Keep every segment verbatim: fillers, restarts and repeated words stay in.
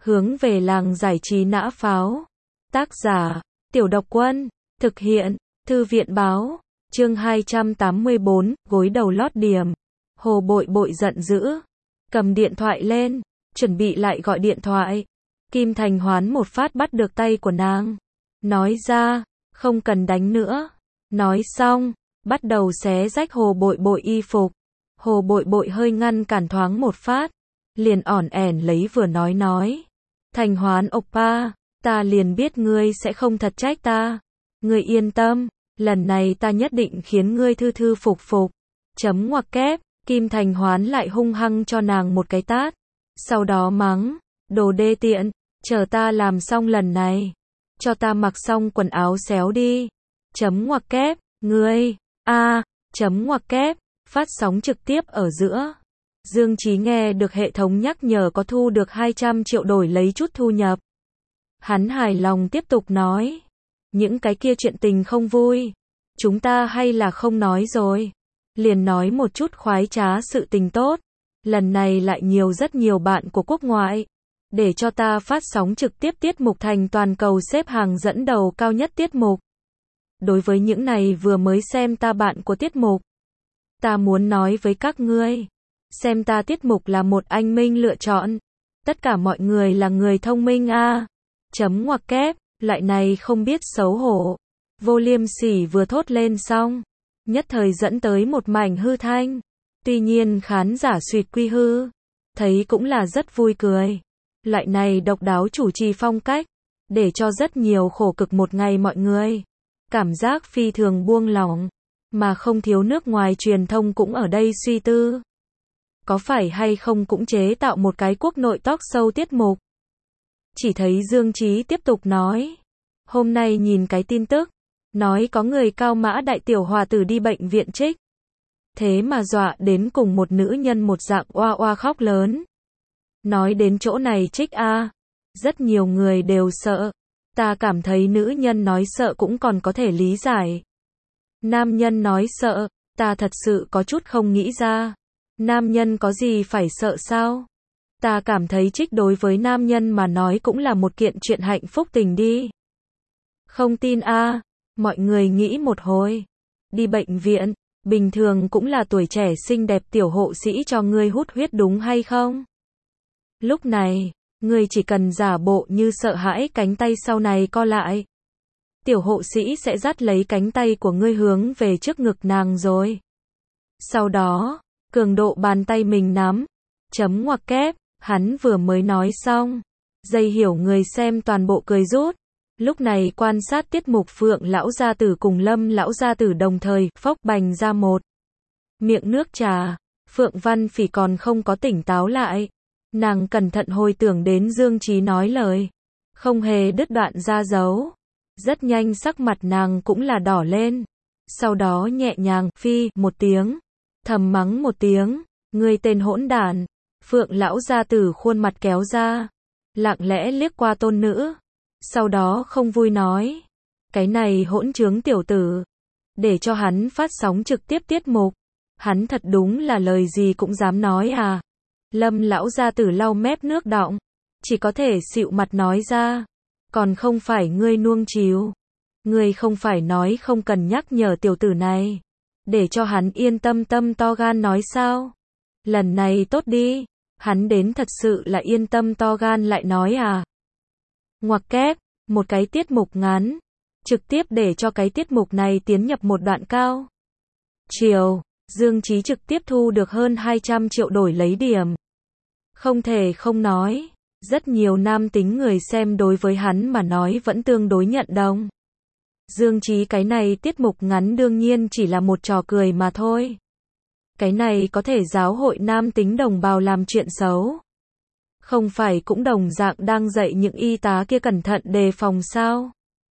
hướng về làng giải trí nã pháo. Tác giả, Tiểu Độc Quân, thực hiện, Thư viện Báo, chương hai trăm tám mươi bốn, gối đầu lót điểm. Hồ Bội Bội giận dữ, cầm điện thoại lên, chuẩn bị lại gọi điện thoại. Kim Thành Hoán một phát bắt được tay của nàng, nói ra, không cần đánh nữa. Nói xong, bắt đầu xé rách Hồ Bội Bội y phục. Hồ Bội Bội hơi ngăn cản thoáng một phát, liền ỏn ẻn lấy vừa nói nói. Thành Hoán oppa, ta liền biết ngươi sẽ không thật trách ta. Ngươi yên tâm, lần này ta nhất định khiến ngươi thư thư phục phục. Chấm ngoặc kép, Kim Thành Hoán lại hung hăng cho nàng một cái tát. Sau đó mắng, đồ đê tiện, chờ ta làm xong lần này. Cho ta mặc xong quần áo xéo đi. Chấm ngoặc kép, ngươi, a, chấm ngoặc kép, phát sóng trực tiếp ở giữa. Dương Chí nghe được hệ thống nhắc nhở có thu được hai trăm triệu đổi lấy chút thu nhập. Hắn hài lòng tiếp tục nói. Những cái kia chuyện tình không vui, chúng ta hay là không nói rồi. Liền nói một chút khoái trá sự tình tốt. Lần này lại nhiều rất nhiều bạn của quốc ngoại. Để cho ta phát sóng trực tiếp tiết mục thành toàn cầu xếp hàng dẫn đầu cao nhất tiết mục. Đối với những này vừa mới xem ta bạn của tiết mục, ta muốn nói với các ngươi, xem ta tiết mục là một anh minh lựa chọn. Tất cả mọi người là người thông minh a. À. Chấm ngoặc kép, loại này không biết xấu hổ. Vô Liêm Sỉ vừa thốt lên xong, nhất thời dẫn tới một mảnh hư thanh. Tuy nhiên khán giả suýt quy hư, thấy cũng là rất vui cười. Loại này độc đáo chủ trì phong cách, để cho rất nhiều khổ cực một ngày mọi người cảm giác phi thường buông lỏng, mà không thiếu nước ngoài truyền thông cũng ở đây suy tư. Có phải hay không cũng chế tạo một cái quốc nội talk show tiết mục. Chỉ thấy Dương Chí tiếp tục nói. Hôm nay nhìn cái tin tức, nói có người cao mã đại tiểu hòa tử đi bệnh viện trích. Thế mà dọa đến cùng một nữ nhân một dạng oa oa khóc lớn. Nói đến chỗ này trích a, rất nhiều người đều sợ. Ta cảm thấy nữ nhân nói sợ cũng còn có thể lý giải. Nam nhân nói sợ, ta thật sự có chút không nghĩ ra. Nam nhân có gì phải sợ sao? Ta cảm thấy trích đối với nam nhân mà nói cũng là một kiện chuyện hạnh phúc tình đi. Không tin a, à, mọi người nghĩ một hồi. Đi bệnh viện, bình thường cũng là tuổi trẻ xinh đẹp tiểu hộ sĩ cho ngươi hút huyết đúng hay không? Lúc này, ngươi chỉ cần giả bộ như sợ hãi cánh tay sau này co lại. Tiểu hộ sĩ sẽ dắt lấy cánh tay của ngươi hướng về trước ngực nàng rồi. Sau đó, cường độ bàn tay mình nắm. Chấm ngoặc kép, hắn vừa mới nói xong. Dây hiểu người xem toàn bộ cười rút. Lúc này quan sát tiết mục Phượng lão gia tử cùng Lâm lão gia tử đồng thời phốc bành ra một miệng nước trà. Phượng Văn Phỉ còn không có tỉnh táo lại. Nàng cẩn thận hồi tưởng đến Dương Chí nói lời, không hề đứt đoạn ra dấu. Rất nhanh sắc mặt nàng cũng là đỏ lên. Sau đó nhẹ nhàng phi một tiếng, thầm mắng một tiếng, ngươi tên hỗn đản. Phượng lão gia tử khuôn mặt kéo ra, lặng lẽ liếc qua tôn nữ. Sau đó không vui nói, cái này hỗn trướng tiểu tử, để cho hắn phát sóng trực tiếp tiết mục, hắn thật đúng là lời gì cũng dám nói à. Lâm lão gia tử lau mép nước đọng, chỉ có thể xịu mặt nói ra, còn không phải ngươi nuông chiều. Ngươi không phải nói không cần nhắc nhở tiểu tử này, để cho hắn yên tâm tâm to gan nói sao? Lần này tốt đi, hắn đến thật sự là yên tâm to gan lại nói à. Ngoặc kép, một cái tiết mục ngắn, trực tiếp để cho cái tiết mục này tiến nhập một đoạn cao. Chiều, Dương Chí trực tiếp thu được hơn hai trăm triệu đổi lấy điểm. Không thể không nói, rất nhiều nam tính người xem đối với hắn mà nói vẫn tương đối nhận đồng. Dương Chí cái này tiết mục ngắn đương nhiên chỉ là một trò cười mà thôi. Cái này có thể giáo hội nam tính đồng bào làm chuyện xấu. Không phải cũng đồng dạng đang dạy những y tá kia cẩn thận đề phòng sao?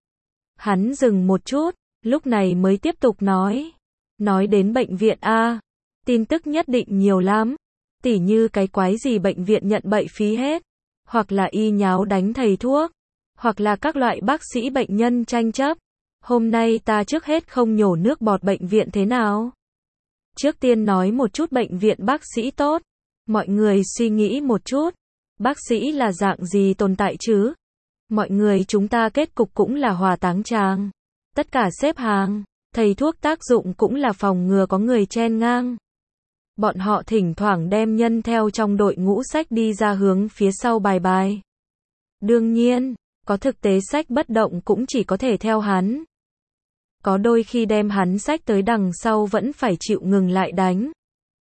Hắn dừng một chút, lúc này mới tiếp tục nói. Nói đến bệnh viện a, tin tức nhất định nhiều lắm. Tỉ như cái quái gì bệnh viện nhận bệnh phí hết, hoặc là y nháo đánh thầy thuốc, hoặc là các loại bác sĩ bệnh nhân tranh chấp. Hôm nay ta trước hết không nhổ nước bọt bệnh viện thế nào? Trước tiên nói một chút bệnh viện bác sĩ tốt. Mọi người suy nghĩ một chút. Bác sĩ là dạng gì tồn tại chứ? Mọi người chúng ta kết cục cũng là hỏa táng tràng. Tất cả xếp hàng. Thầy thuốc tác dụng cũng là phòng ngừa có người chen ngang. Bọn họ thỉnh thoảng đem nhân theo trong đội ngũ sách đi ra hướng phía sau bài bài. Đương nhiên, có thực tế sách bất động cũng chỉ có thể theo hắn. Có đôi khi đem hắn sách tới đằng sau vẫn phải chịu ngừng lại đánh.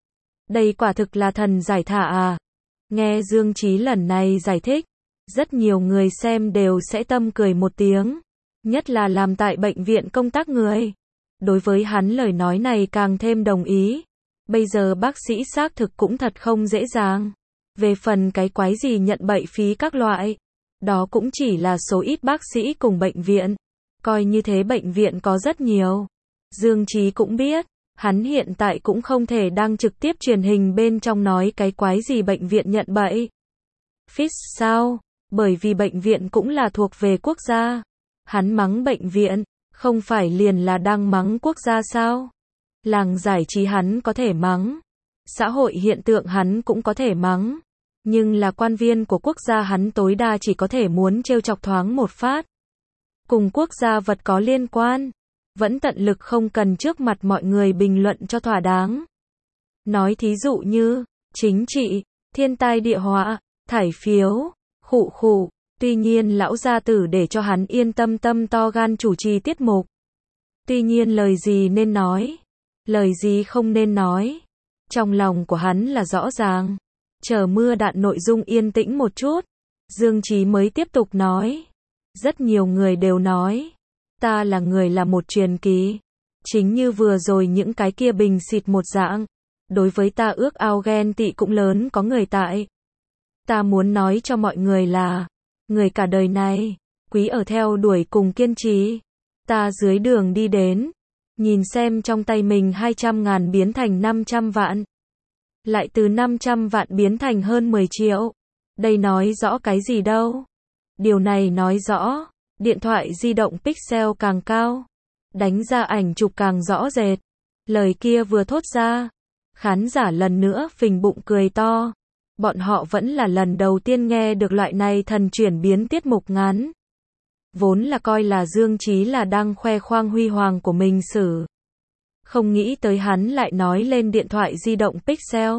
Đây quả thực là thần giải thả à. Nghe Dương Chí lần này giải thích, rất nhiều người xem đều sẽ tâm cười một tiếng. Nhất là làm tại bệnh viện công tác người. Đối với hắn lời nói này càng thêm đồng ý. Bây giờ bác sĩ xác thực cũng thật không dễ dàng. Về phần cái quái gì nhận bệnh phí các loại, đó cũng chỉ là số ít bác sĩ cùng bệnh viện. Coi như thế bệnh viện có rất nhiều. Dương Chí cũng biết, hắn hiện tại cũng không thể đang trực tiếp truyền hình bên trong nói cái quái gì bệnh viện nhận bệnh phí sao, bởi vì bệnh viện cũng là thuộc về quốc gia. Hắn mắng bệnh viện, không phải liền là đang mắng quốc gia sao? Làng giải trí hắn có thể mắng, xã hội hiện tượng hắn cũng có thể mắng, nhưng là quan viên của quốc gia hắn tối đa chỉ có thể muốn trêu chọc thoáng một phát. Cùng quốc gia vật có liên quan, vẫn tận lực không cần trước mặt mọi người bình luận cho thỏa đáng. Nói thí dụ như, chính trị, thiên tai địa họa, thải phiếu, khụ khụ, tuy nhiên lão gia tử để cho hắn yên tâm tâm to gan chủ trì tiết mục. Tuy nhiên lời gì nên nói, lời gì không nên nói, trong lòng của hắn là rõ ràng. Chờ mưa đạn nội dung yên tĩnh một chút, Dương Chí mới tiếp tục nói. Rất nhiều người đều nói, ta là người là một truyền kỳ. Chính như vừa rồi những cái kia bình xịt một dạng. Đối với ta ước ao ghen tị cũng lớn có người tại. Ta muốn nói cho mọi người là, người cả đời này, quý ở theo đuổi cùng kiên trì. Ta dưới đường đi đến, nhìn xem trong tay mình hai trăm ngàn biến thành năm trăm vạn. Lại từ năm trăm vạn biến thành hơn mười triệu. Đây nói rõ cái gì đâu. Điều này nói rõ, điện thoại di động pixel càng cao, đánh ra ảnh chụp càng rõ rệt. Lời kia vừa thốt ra, khán giả lần nữa phình bụng cười to. Bọn họ vẫn là lần đầu tiên nghe được loại này thần chuyển biến tiết mục ngắn. Vốn là coi là Dương Chí là đang khoe khoang huy hoàng của mình xử. Không nghĩ tới hắn lại nói lên điện thoại di động pixel.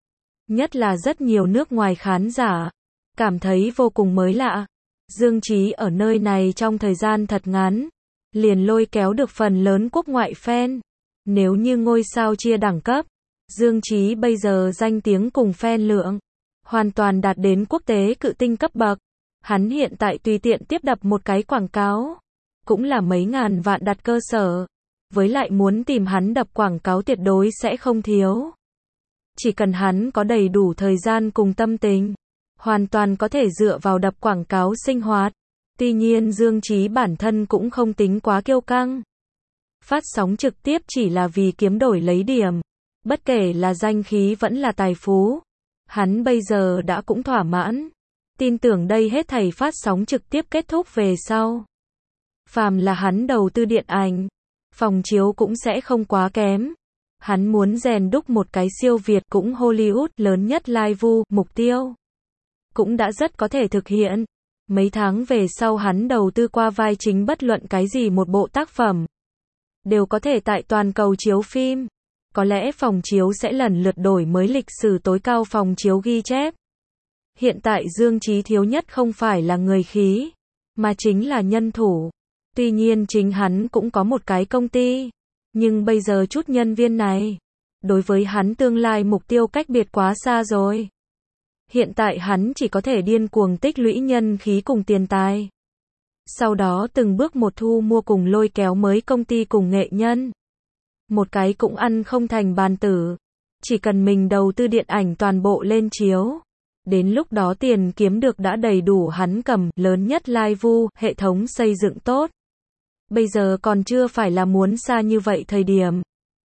Nhất là rất nhiều nước ngoài khán giả cảm thấy vô cùng mới lạ. Dương Chí ở nơi này trong thời gian thật ngắn, liền lôi kéo được phần lớn quốc ngoại fan. Nếu như ngôi sao chia đẳng cấp, Dương Chí bây giờ danh tiếng cùng fan lượng hoàn toàn đạt đến quốc tế cự tinh cấp bậc. Hắn hiện tại tùy tiện tiếp đập một cái quảng cáo, cũng là mấy ngàn vạn đặt cơ sở. Với lại muốn tìm hắn đập quảng cáo tuyệt đối sẽ không thiếu. Chỉ cần hắn có đầy đủ thời gian cùng tâm tình, hoàn toàn có thể dựa vào đập quảng cáo sinh hoạt. Tuy nhiên Dương Chí bản thân cũng không tính quá kiêu căng. Phát sóng trực tiếp chỉ là vì kiếm đổi lấy điểm. Bất kể là danh khí vẫn là tài phú, hắn bây giờ đã cũng thỏa mãn. Tin tưởng đây hết thảy phát sóng trực tiếp kết thúc về sau, phàm là hắn đầu tư điện ảnh, phòng chiếu cũng sẽ không quá kém. Hắn muốn rèn đúc một cái siêu Việt cũng Hollywood lớn nhất live vu, mục tiêu cũng đã rất có thể thực hiện. Mấy tháng về sau hắn đầu tư qua vai chính bất luận cái gì một bộ tác phẩm, đều có thể tại toàn cầu chiếu phim. Có lẽ phòng chiếu sẽ lần lượt đổi mới lịch sử tối cao phòng chiếu ghi chép. Hiện tại Dương Chí thiếu nhất không phải là người khí, mà chính là nhân thủ. Tuy nhiên chính hắn cũng có một cái công ty, nhưng bây giờ chút nhân viên này, đối với hắn tương lai mục tiêu cách biệt quá xa rồi. Hiện tại hắn chỉ có thể điên cuồng tích lũy nhân khí cùng tiền tài. Sau đó từng bước một thu mua cùng lôi kéo mới công ty cùng nghệ nhân. Một cái cũng ăn không thành bàn tử. Chỉ cần mình đầu tư điện ảnh toàn bộ lên chiếu. Đến lúc đó tiền kiếm được đã đầy đủ hắn cầm, lớn nhất live vu, hệ thống xây dựng tốt. Bây giờ còn chưa phải là muốn xa như vậy thời điểm.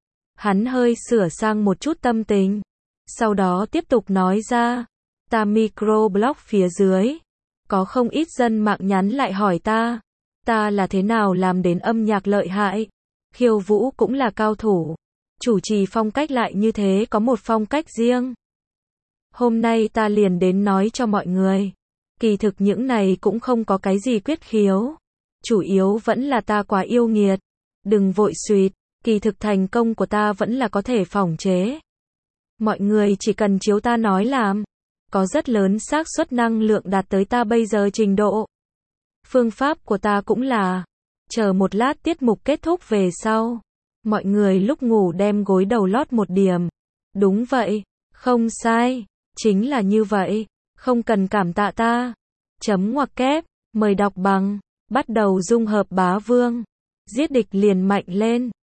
Hắn hơi sửa sang một chút tâm tình. Sau đó tiếp tục nói ra. Ta microblog phía dưới. Có không ít dân mạng nhắn lại hỏi ta. Ta là thế nào làm đến âm nhạc lợi hại. Khiêu vũ cũng là cao thủ. Chủ trì phong cách lại như thế có một phong cách riêng. Hôm nay ta liền đến nói cho mọi người. Kỳ thực những này cũng không có cái gì quyết khiếu. Chủ yếu vẫn là ta quá yêu nghiệt. Đừng vội suýt, kỳ thực thành công của ta vẫn là có thể phỏng chế. Mọi người chỉ cần chiếu ta nói làm. Có rất lớn xác suất năng lượng đạt tới ta bây giờ trình độ. Phương pháp của ta cũng là, chờ một lát tiết mục kết thúc về sau. Mọi người lúc ngủ đem gối đầu lót một điểm. Đúng vậy, không sai, chính là như vậy, không cần cảm tạ ta. Chấm ngoặc kép, mời đọc bằng, bắt đầu dung hợp bá vương. Giết địch liền mạnh lên.